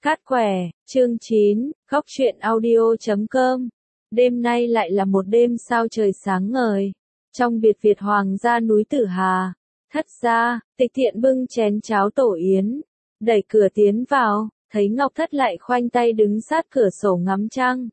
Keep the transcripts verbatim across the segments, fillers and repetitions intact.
Cát quẻ, chương chín, góc truyện audio chấm com. Đêm nay lại là một đêm sao trời sáng ngời. Trong biệt viện hoàng gia núi Tử Hà, Thất gia, Tịch Thiện bưng chén cháo tổ yến, đẩy cửa tiến vào, thấy Ngọc Thất lại khoanh tay đứng sát cửa sổ ngắm trăng.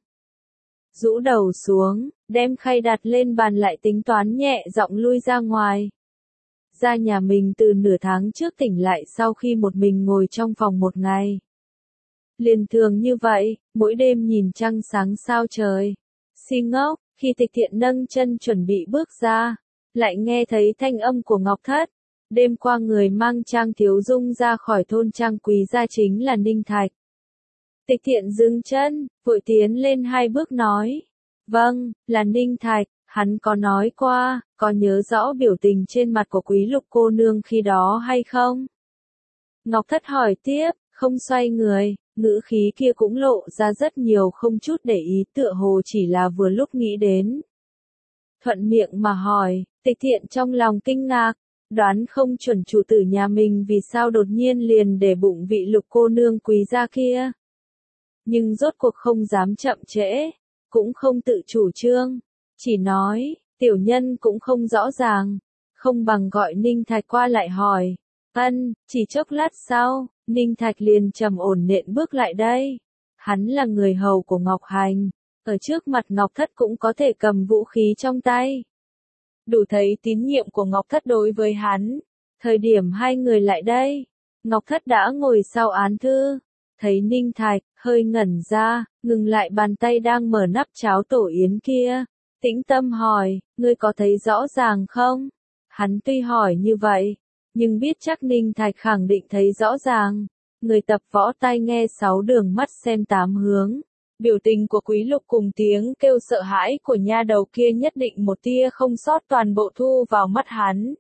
Rũ đầu xuống, đem khay đặt lên bàn lại tính toán nhẹ giọng lui ra ngoài. Ra nhà mình từ nửa tháng trước tỉnh lại sau khi một mình ngồi trong phòng một ngày. Liền thường như vậy, mỗi đêm nhìn trăng sáng sao trời. Si ngốc, khi Tịch Thiện nâng chân chuẩn bị bước ra, lại nghe thấy thanh âm của Ngọc Thất. Đêm qua người mang Trang Thiếu Dung ra khỏi thôn Trang Quý gia chính là Ninh Thạch. Tịch Thiện dừng chân, vội tiến lên hai bước nói. Vâng, là Ninh Thạch, hắn có nói qua, có nhớ rõ biểu tình trên mặt của Quý Lục cô nương khi đó hay không? Ngọc Thất hỏi tiếp, không xoay người, ngữ khí kia cũng lộ ra rất nhiều không chút để ý, tựa hồ chỉ là vừa lúc nghĩ đến. Thuận miệng mà hỏi, Tịch Thiện trong lòng kinh ngạc, đoán không chuẩn chủ tử nhà mình vì sao đột nhiên liền để bụng vị Lục cô nương Quý gia kia. Nhưng rốt cuộc không dám chậm trễ, cũng không tự chủ trương, chỉ nói, tiểu nhân cũng không rõ ràng, không bằng gọi Ninh Thạch qua lại hỏi. Ân, chỉ chốc lát sau, Ninh Thạch liền trầm ổn nện bước lại đây. Hắn là người hầu của Ngọc Hành, ở trước mặt Ngọc Thất cũng có thể cầm vũ khí trong tay. Đủ thấy tín nhiệm của Ngọc Thất đối với hắn. Thời điểm hai người lại đây, Ngọc Thất đã ngồi sau án thư, thấy Ninh Thạch, hơi ngẩn ra, ngừng lại bàn tay đang mở nắp cháo tổ yến kia. Tĩnh tâm hỏi, ngươi có thấy rõ ràng không? Hắn tuy hỏi như vậy, nhưng biết chắc Ninh Thạch khẳng định thấy rõ ràng. Người tập võ tai nghe sáu đường mắt xem tám hướng. Biểu tình của Quý Lục cùng tiếng kêu sợ hãi của nha đầu kia nhất định một tia không sót toàn bộ thu vào mắt hắn.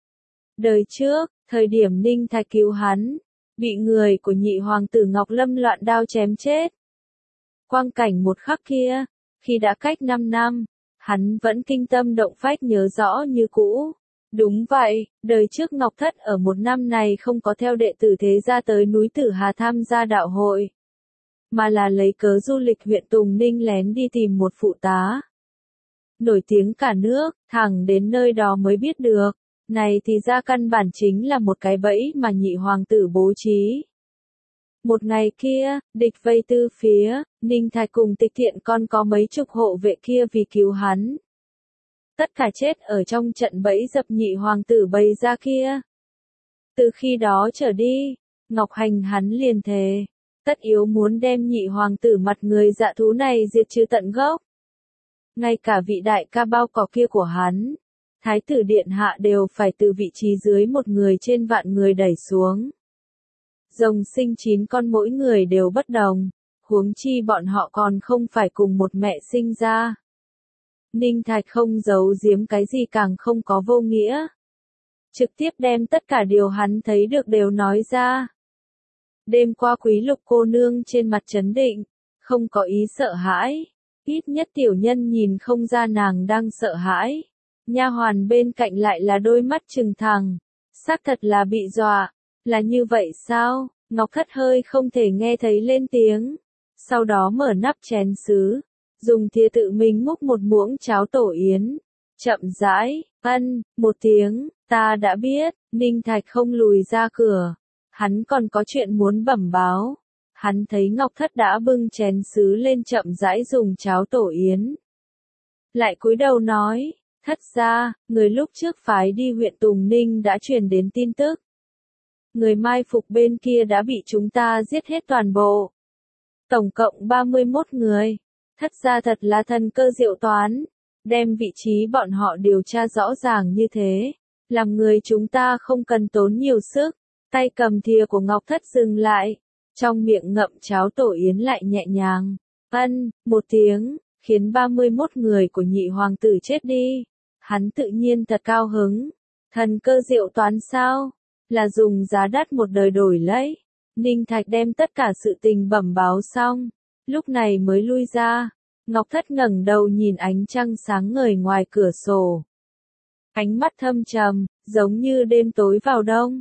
Đời trước, thời điểm Ninh Thạch cứu hắn, bị người của nhị hoàng tử Ngọc Lâm loạn đao chém chết. Quang cảnh một khắc kia, khi đã cách năm năm, hắn vẫn kinh tâm động phách nhớ rõ như cũ. Đúng vậy, đời trước Ngọc Thất ở một năm này không có theo đệ tử thế gia tới núi Tử Hà tham gia đạo hội, mà là lấy cớ du lịch huyện Tùng Ninh lén đi tìm một phụ tá. Nổi tiếng cả nước, thẳng đến nơi đó mới biết được, này thì ra căn bản chính là một cái bẫy mà nhị hoàng tử bố trí. Một ngày kia, địch vây tư phía, Ninh Thạch cùng Tịch Thiện còn có mấy chục hộ vệ kia vì cứu hắn. Tất cả chết ở trong trận bẫy dập nhị hoàng tử bày ra kia. Từ khi đó trở đi, Ngọc Hành hắn liền thề, tất yếu muốn đem nhị hoàng tử mặt người dạ thú này diệt trừ tận gốc. Ngay cả vị đại ca bao cỏ kia của hắn, Thái tử điện hạ đều phải từ vị trí dưới một người trên vạn người đẩy xuống. Rồng sinh chín con mỗi người đều bất đồng, huống chi bọn họ còn không phải cùng một mẹ sinh ra. Ninh Thạch không giấu giếm cái gì càng không có vô nghĩa. Trực tiếp đem tất cả điều hắn thấy được đều nói ra. Đêm qua Quý Lục cô nương trên mặt trấn định, không có ý sợ hãi. Ít nhất tiểu nhân nhìn không ra nàng đang sợ hãi. Nha hoàn bên cạnh lại là đôi mắt trừng thẳng. Xác thật là bị dọa. Là như vậy sao? Ngọc Thất hơi không thể nghe thấy lên tiếng. Sau đó mở nắp chén sứ, dùng thìa tự mình múc một muỗng cháo tổ yến. Chậm rãi, ân, một tiếng, ta đã biết. Ninh Thạch không lùi ra cửa. Hắn còn có chuyện muốn bẩm báo. Hắn thấy Ngọc Thất đã bưng chén sứ lên chậm rãi dùng cháo tổ yến. Lại cúi đầu nói, Thất gia, người lúc trước phái đi huyện Tùng Ninh đã truyền đến tin tức. Người mai phục bên kia đã bị chúng ta giết hết toàn bộ. Tổng cộng ba mươi mốt người. Thất gia thật là thần cơ diệu toán. Đem vị trí bọn họ điều tra rõ ràng như thế. Làm người chúng ta không cần tốn nhiều sức. Tay cầm thìa của Ngọc Thất dừng lại. Trong miệng ngậm cháo tổ yến lại nhẹ nhàng. Ân, một tiếng, khiến ba mươi mốt người của nhị hoàng tử chết đi. Hắn tự nhiên thật cao hứng. Thần cơ diệu toán sao? Là dùng giá đắt một đời đổi lấy. Ninh Thạch đem tất cả sự tình bẩm báo xong. Lúc này mới lui ra. Ngọc Thất ngẩng đầu nhìn ánh trăng sáng ngời ngoài cửa sổ. Ánh mắt thâm trầm, giống như đêm tối vào đông.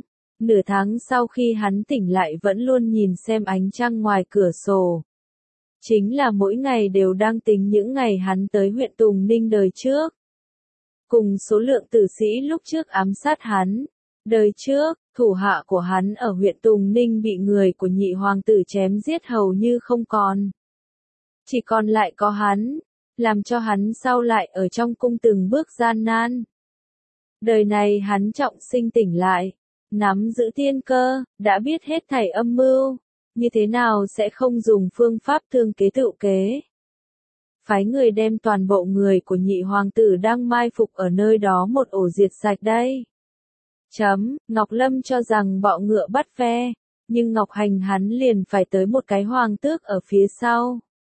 Nửa tháng sau khi hắn tỉnh lại vẫn luôn nhìn xem ánh trăng ngoài cửa sổ. Chính là mỗi ngày đều đang tính những ngày hắn tới huyện Tùng Ninh đời trước. Cùng số lượng tử sĩ lúc trước ám sát hắn. Đời trước, thủ hạ của hắn ở huyện Tùng Ninh bị người của nhị hoàng tử chém giết hầu như không còn. Chỉ còn lại có hắn, làm cho hắn sau lại ở trong cung từng bước gian nan. Đời này hắn trọng sinh tỉnh lại, nắm giữ tiên cơ, đã biết hết thảy âm mưu, như thế nào sẽ không dùng phương pháp thương kế tựu kế. Phái người đem toàn bộ người của nhị hoàng tử đang mai phục ở nơi đó một ổ diệt sạch đây. Chấm, Ngọc Lâm cho rằng bọ ngựa bắt ve, nhưng Ngọc Hành hắn liền phải tới một cái hoàng tước ở phía sau.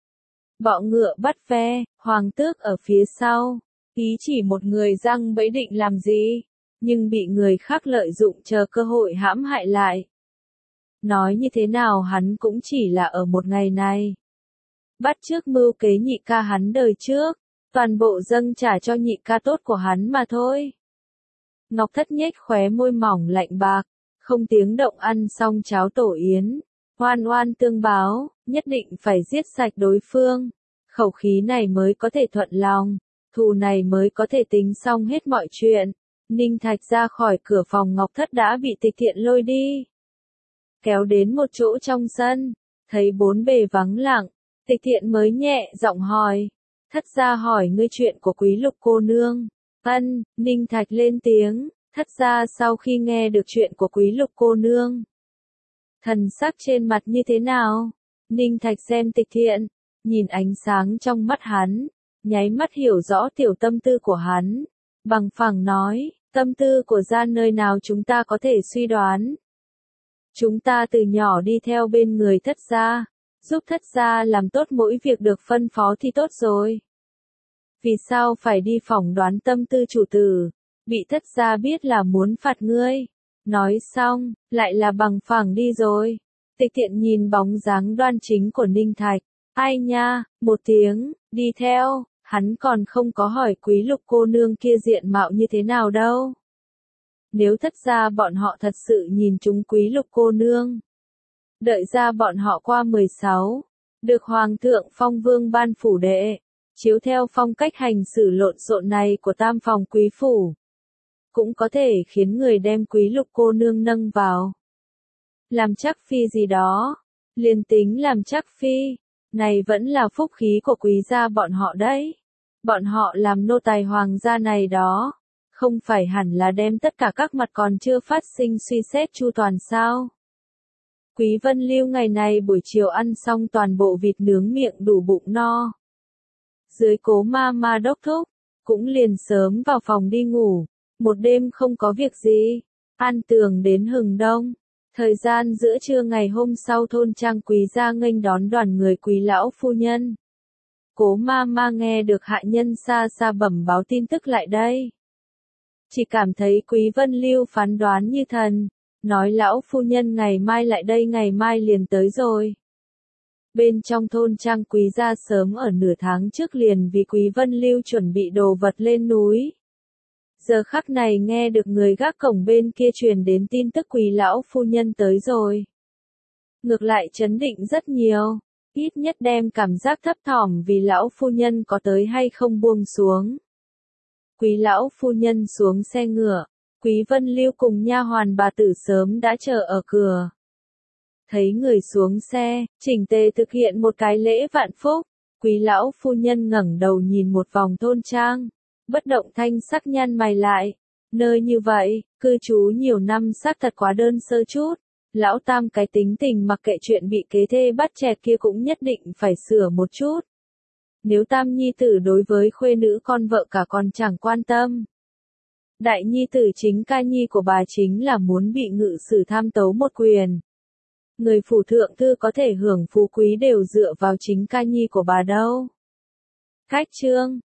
Bọ ngựa bắt ve, hoàng tước ở phía sau, ý chỉ một người răng bẫy định làm gì, nhưng bị người khác lợi dụng chờ cơ hội hãm hại lại. Nói như thế nào hắn cũng chỉ là ở một ngày này. Bắt trước mưu kế nhị ca hắn đời trước, toàn bộ dâng trả cho nhị ca tốt của hắn mà thôi. Ngọc Thất nhếch khóe môi mỏng lạnh bạc, không tiếng động ăn xong cháo tổ yến. Oan oan tương báo, nhất định phải giết sạch đối phương. Khẩu khí này mới có thể thuận lòng, thù này mới có thể tính xong hết mọi chuyện. Ninh Thạch ra khỏi cửa phòng Ngọc Thất đã bị Tịch Thiện lôi đi. Kéo đến một chỗ trong sân, thấy bốn bề vắng lặng, Tịch Thiện mới nhẹ giọng hỏi. Thất gia hỏi ngươi chuyện của Quý Lục cô nương. Ân, Ninh Thạch lên tiếng, thất gia sau khi nghe được chuyện của Quý Lục cô nương. Thần sắc trên mặt như thế nào? Ninh Thạch xem Tịch Thiện, nhìn ánh sáng trong mắt hắn, nháy mắt hiểu rõ tiểu tâm tư của hắn. Bằng phẳng nói, tâm tư của gia nơi nào chúng ta có thể suy đoán. Chúng ta từ nhỏ đi theo bên người thất gia, giúp thất gia làm tốt mỗi việc được phân phó thì tốt rồi. Vì sao phải đi phỏng đoán tâm tư chủ tử, bị thất gia biết là muốn phạt ngươi. Nói xong, lại là bằng phẳng đi rồi. Tịch Thiện nhìn bóng dáng đoan chính của Ninh Thạch. Ai nha, một tiếng, đi theo, hắn còn không có hỏi Quý Lục cô nương kia diện mạo như thế nào đâu. Nếu thất gia bọn họ thật sự nhìn chúng Quý Lục cô nương. Đợi ra bọn họ qua mười sáu, được Hoàng thượng phong vương ban phủ đệ, chiếu theo phong cách hành xử lộn xộn này của tam phòng quý phủ. Cũng có thể khiến người đem Quý Lục cô nương nâng vào. Làm chắc phi gì đó, liền tính làm chắc phi, này vẫn là phúc khí của quý gia bọn họ đấy. Bọn họ làm nô tài hoàng gia này đó, không phải hẳn là đem tất cả các mặt còn chưa phát sinh suy xét chu toàn sao. Quý Vân Lưu ngày này buổi chiều ăn xong toàn bộ vịt nướng miệng đủ bụng no. Dưới Cố ma ma đốc thúc, cũng liền sớm vào phòng đi ngủ, một đêm không có việc gì, an tường đến hừng đông. Thời gian giữa trưa ngày hôm sau thôn trang Quý gia nghênh đón đoàn người Quý lão phu nhân. Cố ma ma nghe được hạ nhân xa xa bẩm báo tin tức lại đây. Chỉ cảm thấy Quý Vân Lưu phán đoán như thần, nói lão phu nhân ngày mai lại đây ngày mai liền tới rồi. Bên trong thôn trang Quý gia sớm ở nửa tháng trước liền vì Quý Vân Lưu chuẩn bị đồ vật lên núi. Giờ khắc này nghe được người gác cổng bên kia truyền đến tin tức Quý lão phu nhân tới rồi. Ngược lại chấn định rất nhiều, ít nhất đem cảm giác thấp thỏm vì lão phu nhân có tới hay không buông xuống. Quý lão phu nhân xuống xe ngựa, Quý Vân Lưu cùng nha hoàn bà tử sớm đã chờ ở cửa. Thấy người xuống xe, chỉnh tề thực hiện một cái lễ vạn phúc, Quý lão phu nhân ngẩng đầu nhìn một vòng thôn trang, bất động thanh sắc nhăn mày lại. Nơi như vậy, cư trú nhiều năm xác thật quá đơn sơ chút. Lão tam cái tính tình mặc kệ chuyện bị kế thê bắt chẹt kia cũng nhất định phải sửa một chút. Nếu tam nhi tử đối với khuê nữ con vợ cả còn chẳng quan tâm. Đại nhi tử chính ca nhi của bà chính là muốn bị ngự sử tham tấu một quyền. Người phủ thượng thư có thể hưởng phú quý đều dựa vào chính ca nhi của bà đâu. Cách chương